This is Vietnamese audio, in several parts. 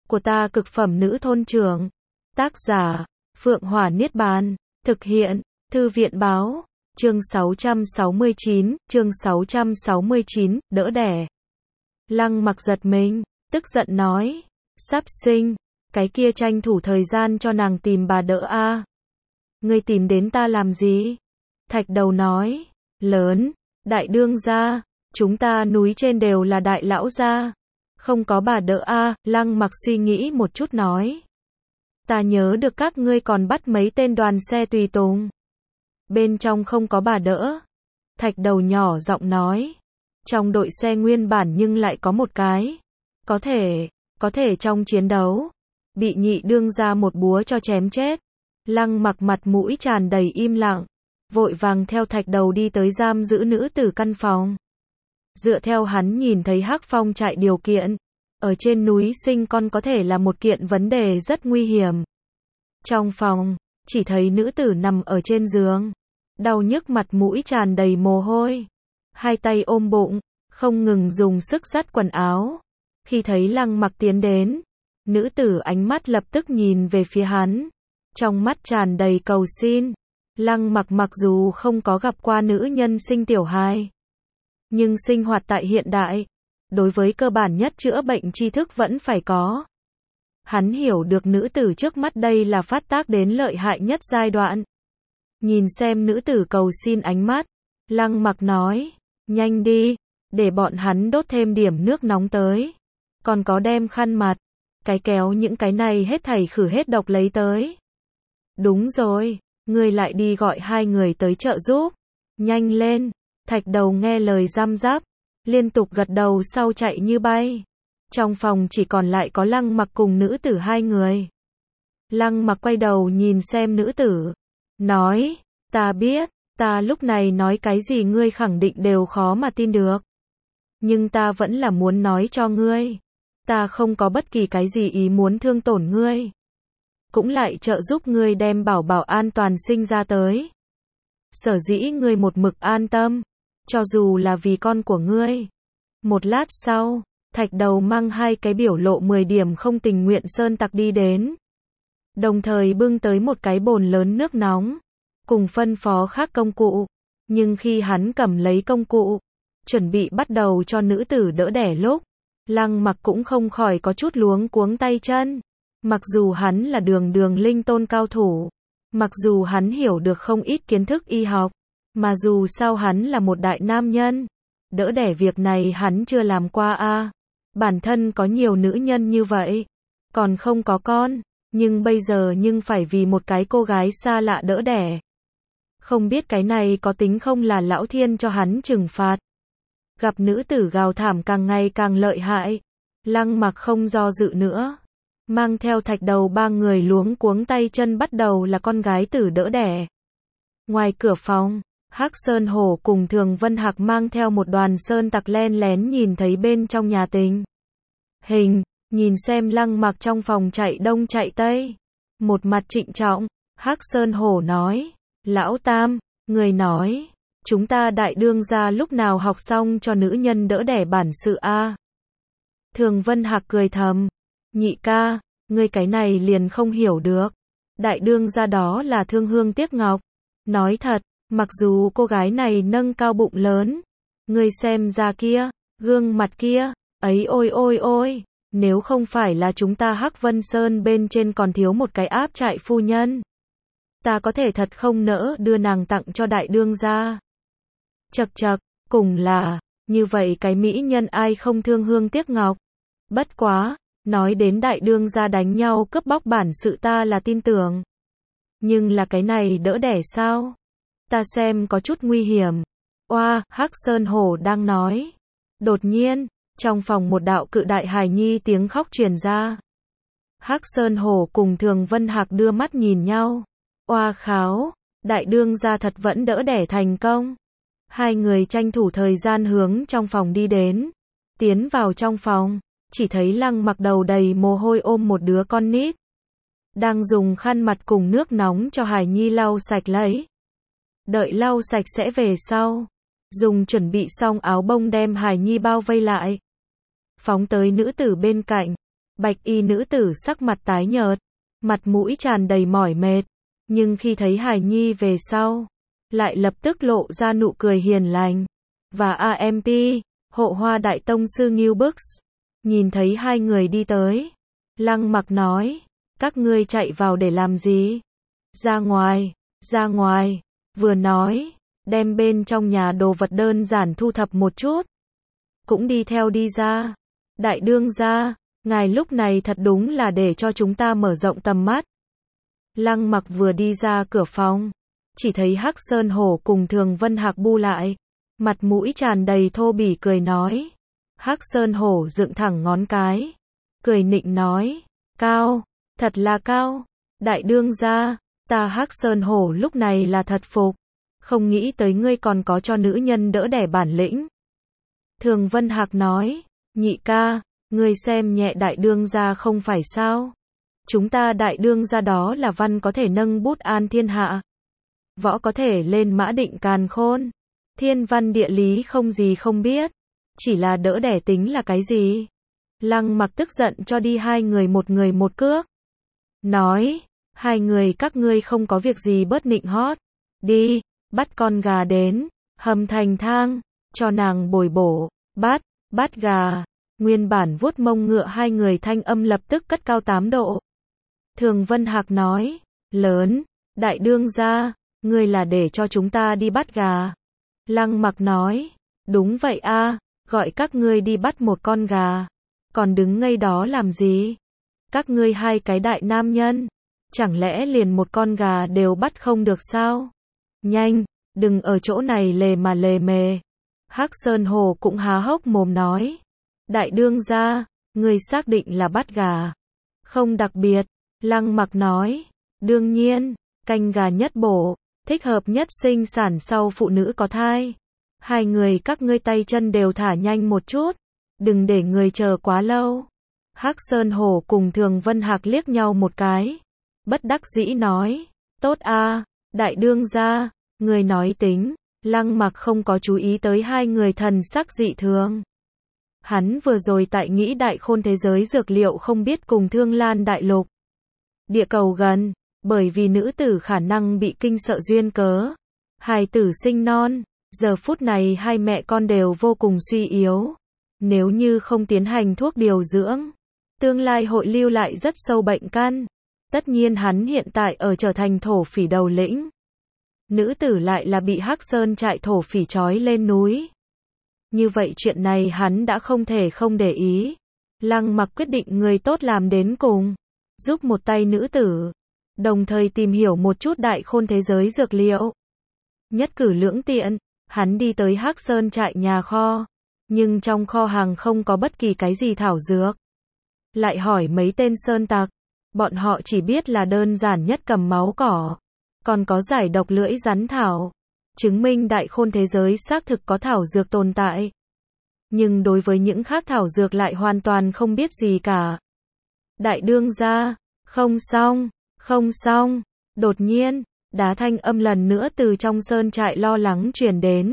của ta cực phẩm nữ thôn trưởng. Tác giả, Phượng Hỏa Niết Bàn. Thực hiện, Thư viện báo. Chương 669, đỡ đẻ. Lăng Mặc giật mình, tức giận nói, sắp sinh, cái kia tranh thủ thời gian cho nàng tìm bà đỡ a. Ngươi tìm đến ta làm gì? Thạch Đầu nói, lớn, đại đương gia, chúng ta núi trên đều là đại lão gia, không có bà đỡ a. Lăng Mặc suy nghĩ một chút nói, ta nhớ được các ngươi còn bắt mấy tên đoàn xe tùy tùng, bên trong không có bà đỡ. Thạch Đầu nhỏ giọng nói, trong đội xe nguyên bản nhưng lại có một cái, có thể trong chiến đấu, bị nhị đương gia một búa cho chém chết. Lăng Mặc mặt mũi tràn đầy im lặng, vội vàng theo Thạch Đầu đi tới giam giữ nữ tử căn phòng. Dựa theo hắn nhìn thấy Hắc Phong trại điều kiện, ở trên núi sinh con có thể là một kiện vấn đề rất nguy hiểm. Trong phòng, chỉ thấy nữ tử nằm ở trên giường, đau nhức mặt mũi tràn đầy mồ hôi, hai tay ôm bụng, không ngừng dùng sức dắt quần áo. Khi thấy Lăng Mặc tiến đến, nữ tử ánh mắt lập tức nhìn về phía hắn, trong mắt tràn đầy cầu xin. Lăng Mặc mặc dù không có gặp qua nữ nhân sinh tiểu hài, nhưng sinh hoạt tại hiện đại, đối với cơ bản nhất chữa bệnh tri thức vẫn phải có. Hắn hiểu được nữ tử trước mắt đây là phát tác đến lợi hại nhất giai đoạn. Nhìn xem nữ tử cầu xin ánh mắt, Lăng Mặc nói, nhanh đi, để bọn hắn đốt thêm điểm nước nóng tới. Còn có đem khăn mặt, cái kéo những cái này hết thảy khử hết độc lấy tới. Đúng rồi, ngươi lại đi gọi hai người tới trợ giúp. Nhanh lên. Thạch Đầu nghe lời răm rắp, liên tục gật đầu sau chạy như bay. Trong phòng chỉ còn lại có Lăng Mặc cùng nữ tử hai người. Lăng Mặc quay đầu nhìn xem nữ tử, nói, ta biết, ta lúc này nói cái gì ngươi khẳng định đều khó mà tin được. Nhưng ta vẫn là muốn nói cho ngươi, ta không có bất kỳ cái gì ý muốn thương tổn ngươi, cũng lại trợ giúp ngươi đem bảo bảo an toàn sinh ra tới. Sở dĩ ngươi một mực an tâm, cho dù là vì con của ngươi. Một lát sau, Thạch Đầu mang hai cái biểu lộ 10 điểm không tình nguyện sơn tặc đi đến, đồng thời bưng tới một cái bồn lớn nước nóng, cùng phân phó khác công cụ. Nhưng khi hắn cầm lấy công cụ, chuẩn bị bắt đầu cho nữ tử đỡ đẻ lúc, Lăng Mặc cũng không khỏi có chút luống cuống tay chân. Mặc dù hắn là đường linh tôn cao thủ, mặc dù hắn hiểu được không ít kiến thức y học, mà dù sao hắn là một đại nam nhân, đỡ đẻ việc này hắn chưa làm qua a. Bản thân có nhiều nữ nhân như vậy, còn không có con, nhưng bây giờ nhưng phải vì một cái cô gái xa lạ đỡ đẻ. Không biết cái này có tính không là lão thiên cho hắn trừng phạt. Gặp nữ tử gào thảm càng ngày càng lợi hại, Lăng Mặc không do dự nữa, mang theo Thạch Đầu ba người luống cuống tay chân bắt đầu là con gái tử đỡ đẻ. Ngoài cửa phòng, Hắc Sơn Hổ cùng Thường Vân Hạc mang theo một đoàn sơn tặc len lén nhìn thấy bên trong nhà tình hình, nhìn xem Lăng Mặc trong phòng chạy đông chạy tây, một mặt trịnh trọng. Hắc Sơn Hổ nói, lão tam, người nói, chúng ta đại đương gia lúc nào học xong cho nữ nhân đỡ đẻ bản sự a? Thường Vân Hạc cười thầm, nhị ca, ngươi cái này liền không hiểu được. Đại đương gia đó là thương hương tiếc ngọc. Nói thật, mặc dù cô gái này nâng cao bụng lớn, ngươi xem ra kia, gương mặt kia, ấy ôi ôi ôi, nếu không phải là chúng ta Hắc Vân Sơn bên trên còn thiếu một cái áp trại phu nhân, ta có thể thật không nỡ đưa nàng tặng cho đại đương gia. Chậc chậc, cùng là, như vậy cái mỹ nhân ai không thương hương tiếc ngọc. Bất quá, nói đến đại đương gia đánh nhau cướp bóc bản sự ta là tin tưởng. Nhưng là cái này đỡ đẻ sao? Ta xem có chút nguy hiểm. Oa, Hắc Sơn Hổ đang nói. Đột nhiên, trong phòng một đạo cự đại hài nhi tiếng khóc truyền ra. Hắc Sơn Hổ cùng Thường Vân Hạc đưa mắt nhìn nhau. Oa kháo, đại đương gia thật vẫn đỡ đẻ thành công. Hai người tranh thủ thời gian hướng trong phòng đi đến. Tiến vào trong phòng, chỉ thấy Lăng Mặc đầu đầy mồ hôi ôm một đứa con nít, đang dùng khăn mặt cùng nước nóng cho hài nhi lau sạch lấy. Đợi lau sạch sẽ về sau, dùng chuẩn bị xong áo bông đem hài nhi bao vây lại, phóng tới nữ tử bên cạnh. Bạch y nữ tử sắc mặt tái nhợt, mặt mũi tràn đầy mỏi mệt, nhưng khi thấy hài nhi về sau, lại lập tức lộ ra nụ cười hiền lành. Và AMP, Hộ Hoa Đại Tông sư Ngưu Bức, nhìn thấy hai người đi tới, Lăng Mặc nói, các ngươi chạy vào để làm gì? Ra ngoài, vừa nói, đem bên trong nhà đồ vật đơn giản thu thập một chút, cũng đi theo đi ra. Đại đương gia, ngài lúc này thật đúng là để cho chúng ta mở rộng tầm mắt. Lăng Mặc vừa đi ra cửa phòng, chỉ thấy Hắc Sơn Hổ cùng Thường Vân Hạc bu lại, mặt mũi tràn đầy thô bỉ cười nói. Hắc Sơn Hổ dựng thẳng ngón cái, cười nịnh nói, cao, thật là cao. Đại đương gia, ta Hắc Sơn Hổ lúc này là thật phục, không nghĩ tới ngươi còn có cho nữ nhân đỡ đẻ bản lĩnh. Thường Vân Hạc nói, nhị ca, ngươi xem nhẹ đại đương gia không phải sao? Chúng ta đại đương gia đó là văn có thể nâng bút an thiên hạ, võ có thể lên mã định càn khôn, thiên văn địa lý không gì không biết, chỉ là đỡ đẻ tính là cái gì? Lăng Mặc tức giận cho đi hai người một cước, nói, hai người các ngươi không có việc gì bớt nịnh hót, đi, bắt con gà đến, hầm thành thang, cho nàng bồi bổ, bắt gà. Nguyên bản vuốt mông ngựa hai người thanh âm lập tức cất cao 8 độ. Thường Vân Hạc nói, lớn, đại đương gia, ngươi là để cho chúng ta đi bắt gà. Lăng Mặc nói, đúng vậy a, gọi các ngươi đi bắt một con gà, còn đứng ngây đó làm gì? Các ngươi hai cái đại nam nhân, chẳng lẽ liền một con gà đều bắt không được sao? Nhanh, đừng ở chỗ này lề mà lề mề. Hắc Sơn Hổ cũng há hốc mồm nói, đại đương gia, ngươi xác định là bắt gà? Không đặc biệt. Lăng Mặc nói, đương nhiên, canh gà nhất bổ, thích hợp nhất sinh sản sau phụ nữ có thai. Hai người các ngươi tay chân đều thả nhanh một chút, đừng để người chờ quá lâu. Hắc Sơn Hổ cùng Thường Vân Hạc liếc nhau một cái, bất đắc dĩ nói, tốt a, đại đương gia, người nói tính. Lăng Mặc không có chú ý tới hai người thần sắc dị thường. Hắn vừa rồi tại nghĩ đại khôn thế giới dược liệu không biết cùng Thương Lan đại lục, địa cầu gần, bởi vì nữ tử khả năng bị kinh sợ duyên cớ, hài tử sinh non, giờ phút này hai mẹ con đều vô cùng suy yếu. Nếu như không tiến hành thuốc điều dưỡng, tương lai hội lưu lại rất sâu bệnh căn. Tất nhiên hắn hiện tại ở trở thành thổ phỉ đầu lĩnh. Nữ tử lại là bị Hắc Sơn trại thổ phỉ trói lên núi. Như vậy chuyện này hắn đã không thể không để ý. Lăng Mặc quyết định người tốt làm đến cùng, giúp một tay nữ tử, đồng thời tìm hiểu một chút đại khôn thế giới dược liệu. Nhất cử lưỡng tiện, hắn đi tới Hắc Sơn trại nhà kho, nhưng trong kho hàng không có bất kỳ cái gì thảo dược. Lại hỏi mấy tên sơn tặc, bọn họ chỉ biết là đơn giản nhất cầm máu cỏ, còn có giải độc lưỡi rắn thảo, chứng minh đại khôn thế giới xác thực có thảo dược tồn tại. Nhưng đối với những khác thảo dược lại hoàn toàn không biết gì cả. Đại đương gia, không xong, đột nhiên, đá thanh âm lần nữa từ trong sơn trại lo lắng truyền đến.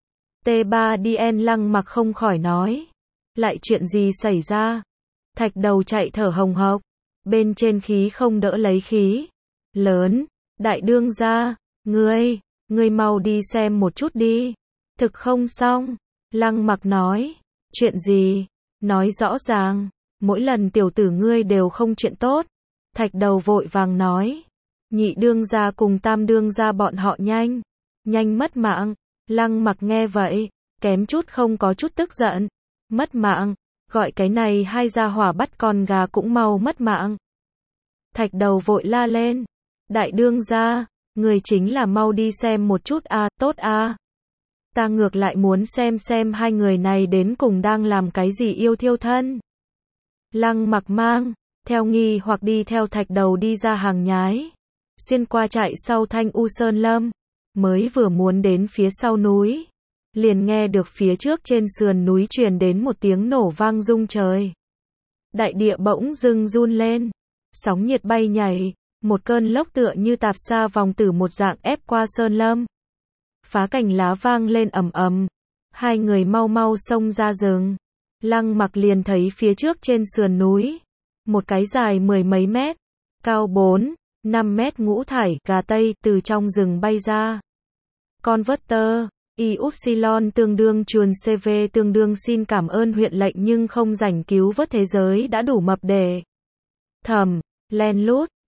T3DN Lăng Mặc không khỏi nói, lại chuyện gì xảy ra? Thạch Đầu chạy thở hồng hộc, bên trên khí không đỡ lấy khí. Lớn, đại đương gia, ngươi mau đi xem một chút đi. Thực không xong. Lăng Mặc nói, chuyện gì? Nói rõ ràng, mỗi lần tiểu tử ngươi đều không chuyện tốt. Thạch Đầu vội vàng nói, nhị đương gia cùng tam đương gia bọn họ nhanh mất mạng. Lăng Mặc nghe vậy, kém chút không có chút tức giận. Mất mạng, gọi cái này hai gia hỏa bắt con gà cũng mau mất mạng. Thạch Đầu vội la lên, đại đương gia, người chính là mau đi xem một chút a, tốt a. Ta ngược lại muốn xem hai người này đến cùng đang làm cái gì yêu thiêu thân. Lăng Mặc mang theo nghi hoặc đi theo Thạch Đầu đi ra hàng nhái, xuyên qua trại sau Thanh U Sơn Lâm, mới vừa muốn đến phía sau núi, liền nghe được phía trước trên sườn núi truyền đến một tiếng nổ vang rung trời. Đại địa bỗng dưng run lên, sóng nhiệt bay nhảy, một cơn lốc tựa như tạp sa vòng tử một dạng ép qua sơn lâm. Phá cành lá vang lên ầm ầm, hai người mau xông ra rừng. Lăng Mặc liền thấy phía trước trên sườn núi, Một cái dài 10 mấy mét, cao 4, 5 mét ngũ thải, gà Tây, từ trong rừng bay ra. Converter, Y-upsilon tương đương chuồn CV tương đương xin cảm ơn huyện lệnh nhưng không rảnh cứu vớt thế giới đã đủ mập để thầm, len lút.